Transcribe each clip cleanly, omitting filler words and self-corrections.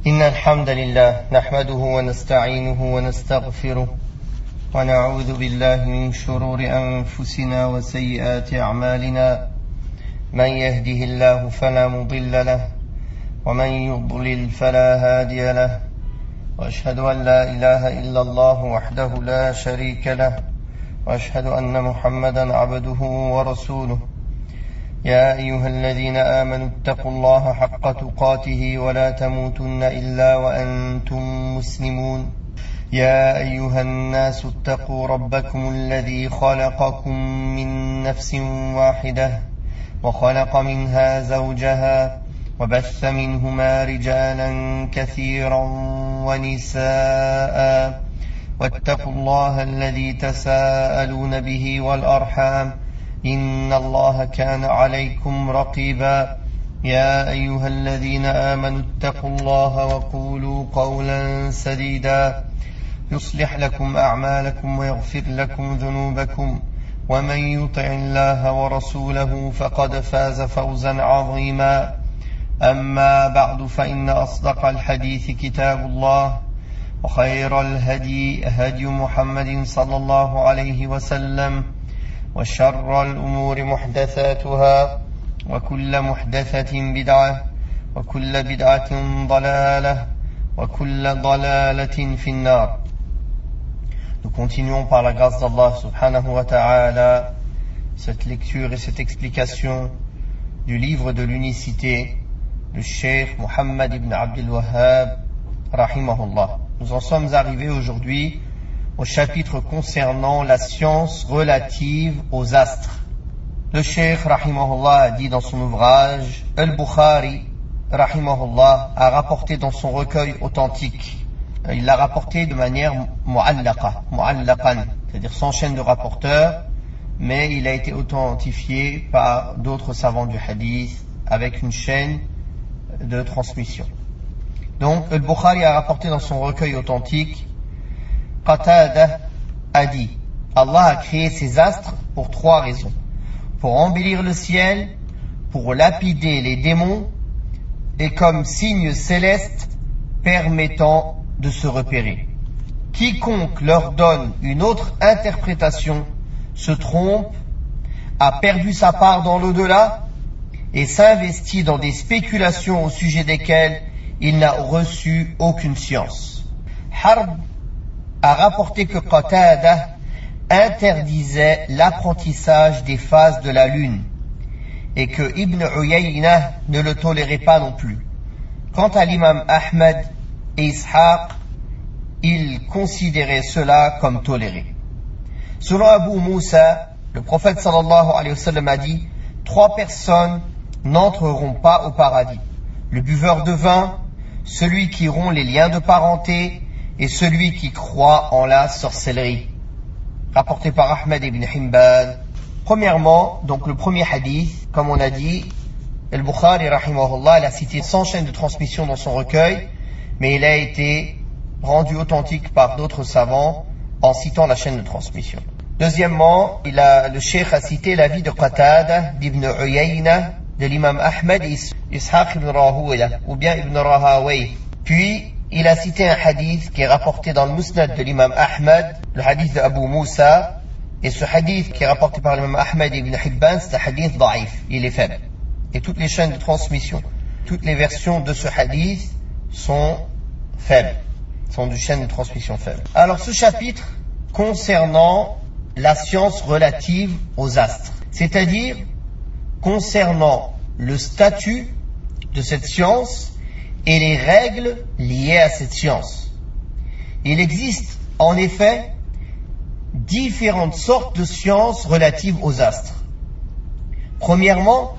إن الحمد لله نحمده ونستعينه ونستغفره ونعوذ بالله من شرور أنفسنا وسيئات أعمالنا من يهده الله فلا مضل له ومن يضلل فلا هادي له وأشهد أن لا إله إلا الله وحده لا شريك له وأشهد أن محمدا عبده ورسوله يا أيها الذين آمنوا اتقوا الله حق تقاته ولا تموتن إلا وأنتم مسلمون يا أيها الناس اتقوا ربكم الذي خلقكم من نفس واحدة وخلق منها زوجها وبث منهما رجالا كثيرا ونساء واتقوا الله الذي تساءلون به والأرحام إن الله كان عليكم رقيبا يا أيها الذين آمنوا اتقوا الله وقولوا قولا سديدا يصلح لكم أعمالكم ويغفر لكم ذنوبكم ومن يطع الله ورسوله فقد فاز فوزا عظيما أما بعد فإن أصدق الحديث كتاب الله وخير الهدي هدي محمد صلى الله عليه وسلم وشر الأمور محدثاتها وكل محدثة بدعة وكل بدعة ضلالة وكل ضلالة في النار. Nous continuons par la grâce d'Allah subhanahu wa ta'ala cette lecture et cette explication du livre de l'unicité du Cheikh Muhammad ibn Abdul Wahhab rahimahullah. Nous en sommes arrivés aujourd'hui au chapitre concernant la science relative aux astres. Le Cheikh rahimahullah a dit dans son ouvrage, Al-Bukhari rahimahullah a rapporté dans son recueil authentique. Il l'a rapporté de manière mu'allaqan, c'est-à-dire sans chaîne de rapporteurs, mais il a été authentifié par d'autres savants du hadith avec une chaîne de transmission. Donc, Al-Bukhari a rapporté dans son recueil authentique, Qatada a dit, Allah a créé ces astres pour trois raisons. Pour embellir le ciel, pour lapider les démons, et comme signe céleste permettant de se repérer. Quiconque leur donne une autre interprétation se trompe, a perdu sa part dans l'au-delà et s'investit dans des spéculations au sujet desquelles il n'a reçu aucune science. Harb a rapporté que Qatada interdisait l'apprentissage des phases de la lune et que Ibn Uyayna ne le tolérait pas non plus. Quant à l'imam Ahmad et Ishaq, ils considéraient cela comme toléré. Selon Abu Moussa, le prophète sallallahu alayhi wa sallam a dit, 3 personnes n'entreront pas au paradis. Le buveur de vin, celui qui rompt les liens de parenté et celui qui croit en la sorcellerie. Rapporté par Ahmed ibn Himban. Premièrement, donc le premier hadith, comme on a dit, Al-Bukhari rahimahullah l'a cité sans chaîne de transmission dans son recueil, mais il a été rendu authentique par d'autres savants en citant la chaîne de transmission. Deuxièmement, le cheikh a cité l'avis de Qatada, d'Ibn Uyayna, de l'imam Ahmed et Ishaq ibn Rahuya, ou bien Ibn Rahaway. Puis, il a cité un hadith qui est rapporté dans le Musnad de l'imam Ahmed, le hadith de Abu Moussa, et ce hadith qui est rapporté par l'imam Ahmed ibn Hibban, c'est un hadith da'if, il est faible. Et toutes les chaînes de transmission, toutes les versions de ce hadith sont faibles, sont de chaînes de transmission faibles. Alors ce chapitre concernant la science relative aux astres, c'est-à-dire concernant le statut de cette science et les règles liées à cette science. Il existe en effet différentes sortes de sciences relatives aux astres. Premièrement,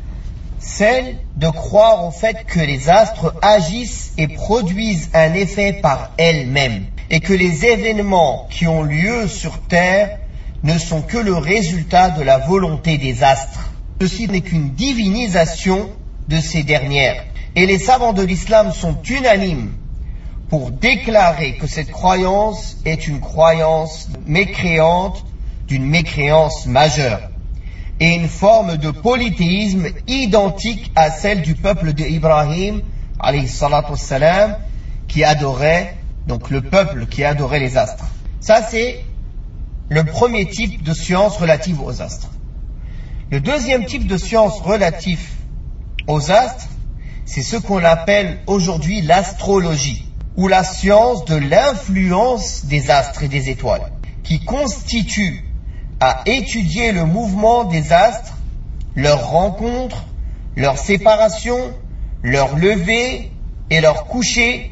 celle de croire au fait que les astres agissent et produisent un effet par elles-mêmes et que les événements qui ont lieu sur Terre ne sont que le résultat de la volonté des astres. Ceci n'est qu'une divinisation de ces dernières. Et les savants de l'islam sont unanimes pour déclarer que cette croyance est une croyance mécréante d'une mécréance majeure. et une forme de polythéisme identique à celle du peuple d'Ibrahim alayhi salatu wassalam, qui adorait, donc le peuple qui adorait les astres. Ça, c'est le premier type de science relative aux astres. Le deuxième type de science relative aux astres, c'est ce qu'on appelle aujourd'hui l'astrologie, ou la science de l'influence des astres et des étoiles, qui constitue à étudier le mouvement des astres, leur rencontre, leur séparation, leur lever et leur coucher,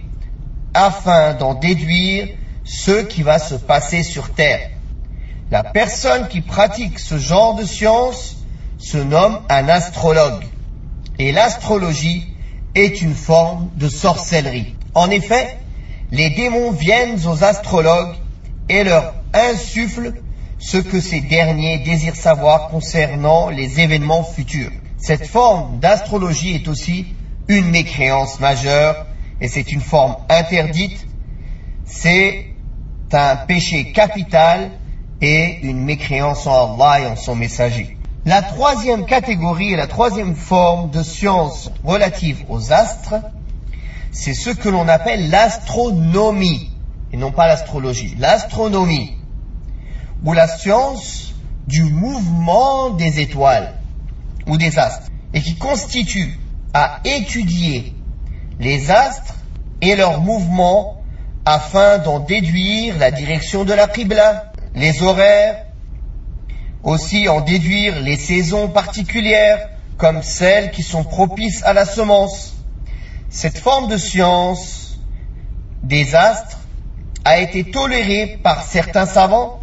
afin d'en déduire ce qui va se passer sur Terre. La personne qui pratique ce genre de science se nomme un astrologue. Et l'astrologie est une forme de sorcellerie. En effet, les démons viennent aux astrologues et leur insufflent ce que ces derniers désirent savoir concernant les événements futurs. Cette forme d'astrologie est aussi une mécréance majeure et c'est une forme interdite. C'est un péché capital et une mécréance en Allah et en son messager. La troisième catégorie et la troisième forme de science relative aux astres, c'est ce que l'on appelle l'astronomie, et non pas l'astrologie. L'astronomie, ou la science du mouvement des étoiles ou des astres, et qui constitue à étudier les astres et leurs mouvements afin d'en déduire la direction de la Qibla, les horaires, aussi en déduire les saisons particulières comme celles qui sont propices à la semence. Cette forme de science des astres a été tolérée par certains savants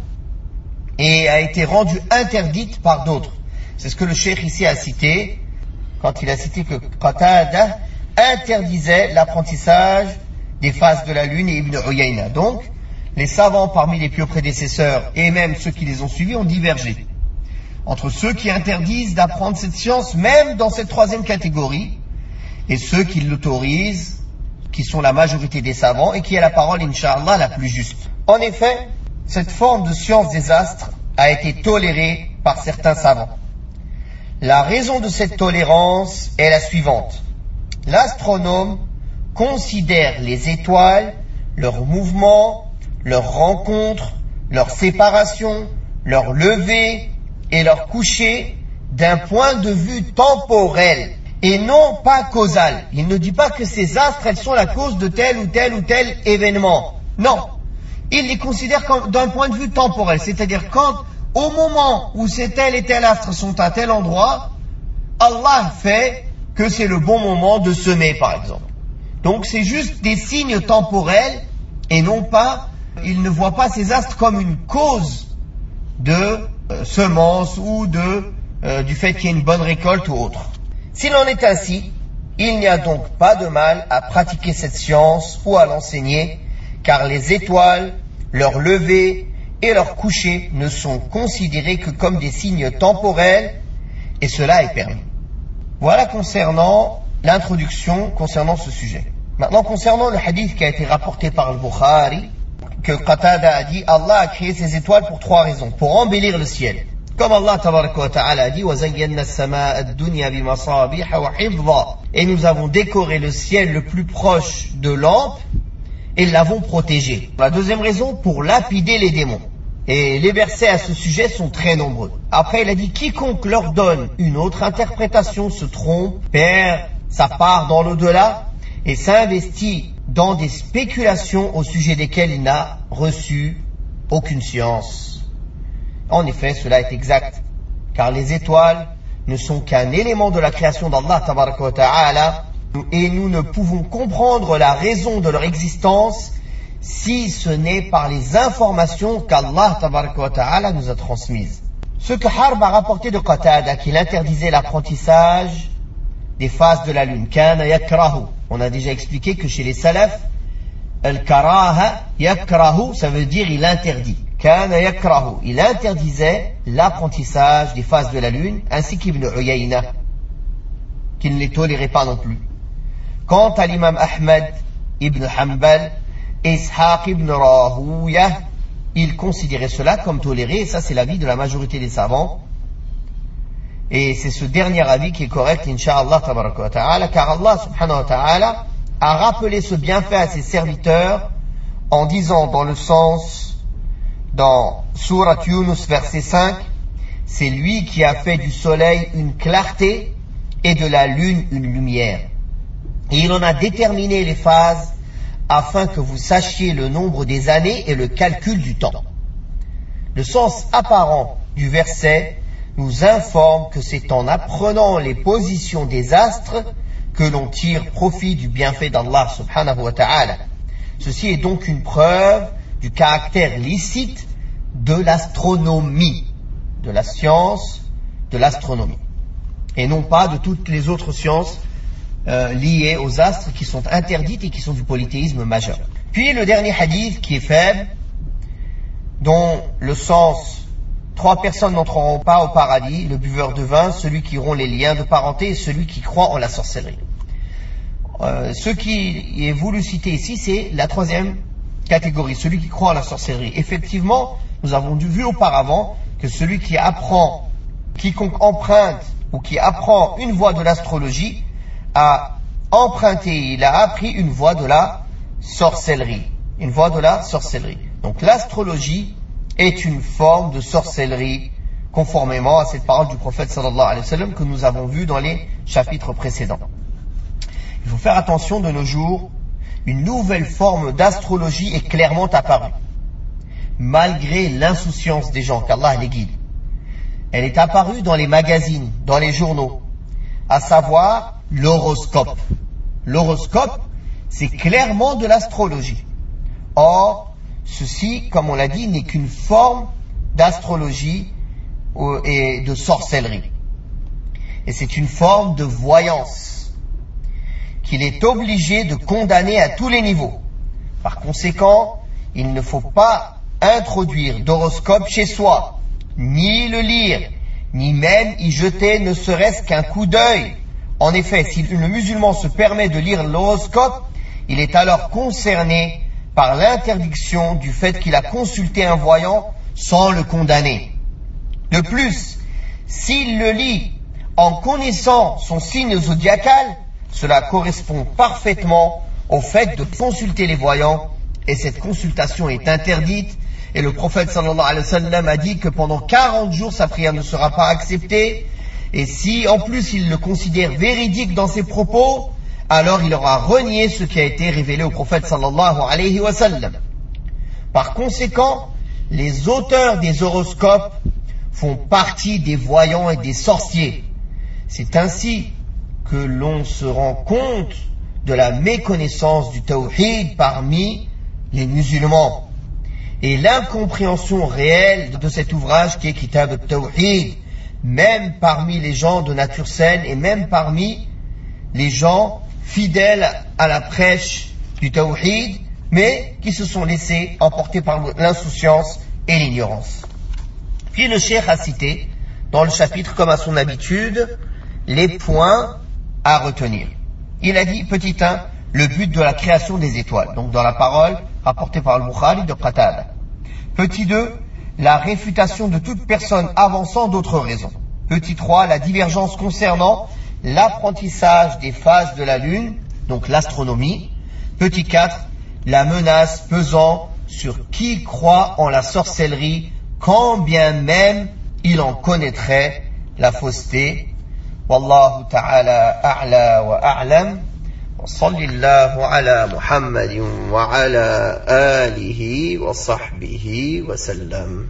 et a été rendue interdite par d'autres. C'est ce que le cheikh ici a cité quand il a cité que Qatada interdisait l'apprentissage des phases de la lune et Ibn Uyayna. Donc, les savants parmi les pieux prédécesseurs et même ceux qui les ont suivis ont divergé entre ceux qui interdisent d'apprendre cette science, même dans cette troisième catégorie, et ceux qui l'autorisent, qui sont la majorité des savants, et qui est la parole, Inch'Allah, la plus juste. En effet, cette forme de science des astres a été tolérée par certains savants. La raison de cette tolérance est la suivante. L'astronome considère les étoiles, leurs mouvements, leurs rencontres, leurs séparations, leurs levées et leur coucher d'un point de vue temporel et non pas causal. Il ne dit pas que ces astres, elles sont la cause de tel ou tel ou tel événement. Non. Il les considère comme d'un point de vue temporel. C'est-à-dire quand, au moment où ces tel et tel astres sont à tel endroit, Allah fait que c'est le bon moment de semer, par exemple. Donc c'est juste des signes temporels et non pas, il ne voit pas ces astres comme une cause de semence ou du fait qu'il y ait une bonne récolte ou autre. S'il en est ainsi, il n'y a donc pas de mal à pratiquer cette science ou à l'enseigner, car les étoiles, leur lever et leur coucher ne sont considérés que comme des signes temporels, et cela est permis. Voilà concernant l'introduction concernant ce sujet. Maintenant, concernant le hadith qui a été rapporté par le Bukhari, que Qatada a dit, Allah a créé ces étoiles pour trois raisons. Pour embellir le ciel. Comme Allah tabaraka wa ta'ala a dit, وَزَيَّنَّا السَّمَاءَ الدُّنْيَا بِمَصَابِيحَ وَحِفْظًا. Et nous avons décoré le ciel le plus proche de lampes et l'avons protégé. La deuxième raison, pour lapider les démons. Et les versets à ce sujet sont très nombreux. Après, il a dit, quiconque leur donne une autre interprétation se trompe, perd sa part dans l'au-delà et s'investit dans des spéculations au sujet desquelles il n'a reçu aucune science. En effet, cela est exact, car les étoiles ne sont qu'un élément de la création d'Allah tabaraka wa ta'ala, et nous ne pouvons comprendre la raison de leur existence si ce n'est par les informations qu'Allah tabaraka wa ta'ala nous a transmises. Ce que Harb a rapporté de Qatada, qu'il interdisait l'apprentissage des phases de la lune. Kana yakrahu. On a déjà expliqué que chez les salafs, al-karaha yakrahu, ça veut dire il interdit. Kana yakrahu. Il interdisait l'apprentissage des phases de la lune, ainsi qu'Ibn Uyayna, qui ne les tolérait pas non plus. Quant à l'imam Ahmad ibn Hanbal et Ishaq ibn Rahouya, ils considéraient cela comme toléré, et ça c'est l'avis de la majorité des savants. Et c'est ce dernier avis qui est correct, incha'Allah tabaraka wa ta'ala, car Allah subhanahu wa ta'ala a rappelé ce bienfait à ses serviteurs en disant dans le sens, dans Surat Yunus verset 5, c'est lui qui a fait du soleil une clarté et de la lune une lumière. Et il en a déterminé les phases afin que vous sachiez le nombre des années et le calcul du temps. Le sens apparent du verset nous informe que c'est en apprenant les positions des astres que l'on tire profit du bienfait d'Allah subhanahu wa ta'ala. Ceci est donc une preuve du caractère licite de l'astronomie, de la science de l'astronomie, et non pas de toutes les autres sciences liées aux astres qui sont interdites et qui sont du polythéisme majeur. Puis le dernier hadith qui est faible, dont le sens, 3 personnes n'entreront pas au paradis, le buveur de vin, celui qui rompt les liens de parenté et celui qui croit en la sorcellerie. Ce qui est voulu citer ici, c'est la 3e catégorie, celui qui croit en la sorcellerie. Effectivement, nous avons vu auparavant que celui qui apprend, quiconque emprunte ou qui apprend une voie de l'astrologie, a emprunté, il a appris une voie de la sorcellerie. Une voie de la sorcellerie. Donc l'astrologie est une forme de sorcellerie, conformément à cette parole du prophète sallallahu alayhi wa sallam que nous avons vue dans les chapitres précédents. Il faut faire attention, de nos jours, une nouvelle forme d'astrologie est clairement apparue, malgré l'insouciance des gens, qu'Allah les guide. Elle est apparue dans les magazines, dans les journaux, à savoir l'horoscope. L'horoscope, c'est clairement de l'astrologie. Or, ceci, comme on l'a dit, n'est qu'une forme d'astrologie et de sorcellerie. Et c'est une forme de voyance qu'il est obligé de condamner à tous les niveaux. Par conséquent, il ne faut pas introduire d'horoscope chez soi, ni le lire, ni même y jeter ne serait-ce qu'un coup d'œil. En effet, si le musulman se permet de lire l'horoscope, il est alors concerné par l'interdiction du fait qu'il a consulté un voyant sans le condamner. De plus, s'il le lit en connaissant son signe zodiacal, cela correspond parfaitement au fait de consulter les voyants, et cette consultation est interdite. Et le prophète sallallahu alayhi wa sallam a dit que pendant 40 jours sa prière ne sera pas acceptée, et si en plus il le considère véridique dans ses propos, alors il aura renié ce qui a été révélé au prophète sallallahu alayhi wa sallam. Par conséquent, les auteurs des horoscopes font partie des voyants et des sorciers. C'est ainsi que l'on se rend compte de la méconnaissance du tawhid parmi les musulmans et l'incompréhension réelle de cet ouvrage qui est Kitab al-Tawhid, même parmi les gens de nature saine et même parmi les gens fidèles à la prêche du tawhid, mais qui se sont laissés emporter par l'insouciance et l'ignorance. Puis le cheikh a cité dans le chapitre, comme à son habitude, les points à retenir. Il a dit, petit 1, le but de la création des étoiles, donc dans la parole rapportée par Al-Bukhari de Qatada. Petit 2, la réfutation de toute personne avançant d'autres raisons. Petit 3, la divergence concernant l'apprentissage des phases de la lune, donc l'astronomie. Petit 4, la menace pesant sur qui croit en la sorcellerie, quand bien même il en connaîtrait la fausseté. Wallahu ta'ala a'la wa a'lam. Wa sallallahu ala Muhammadin wa ala alihi wa sahbihi wa sallam.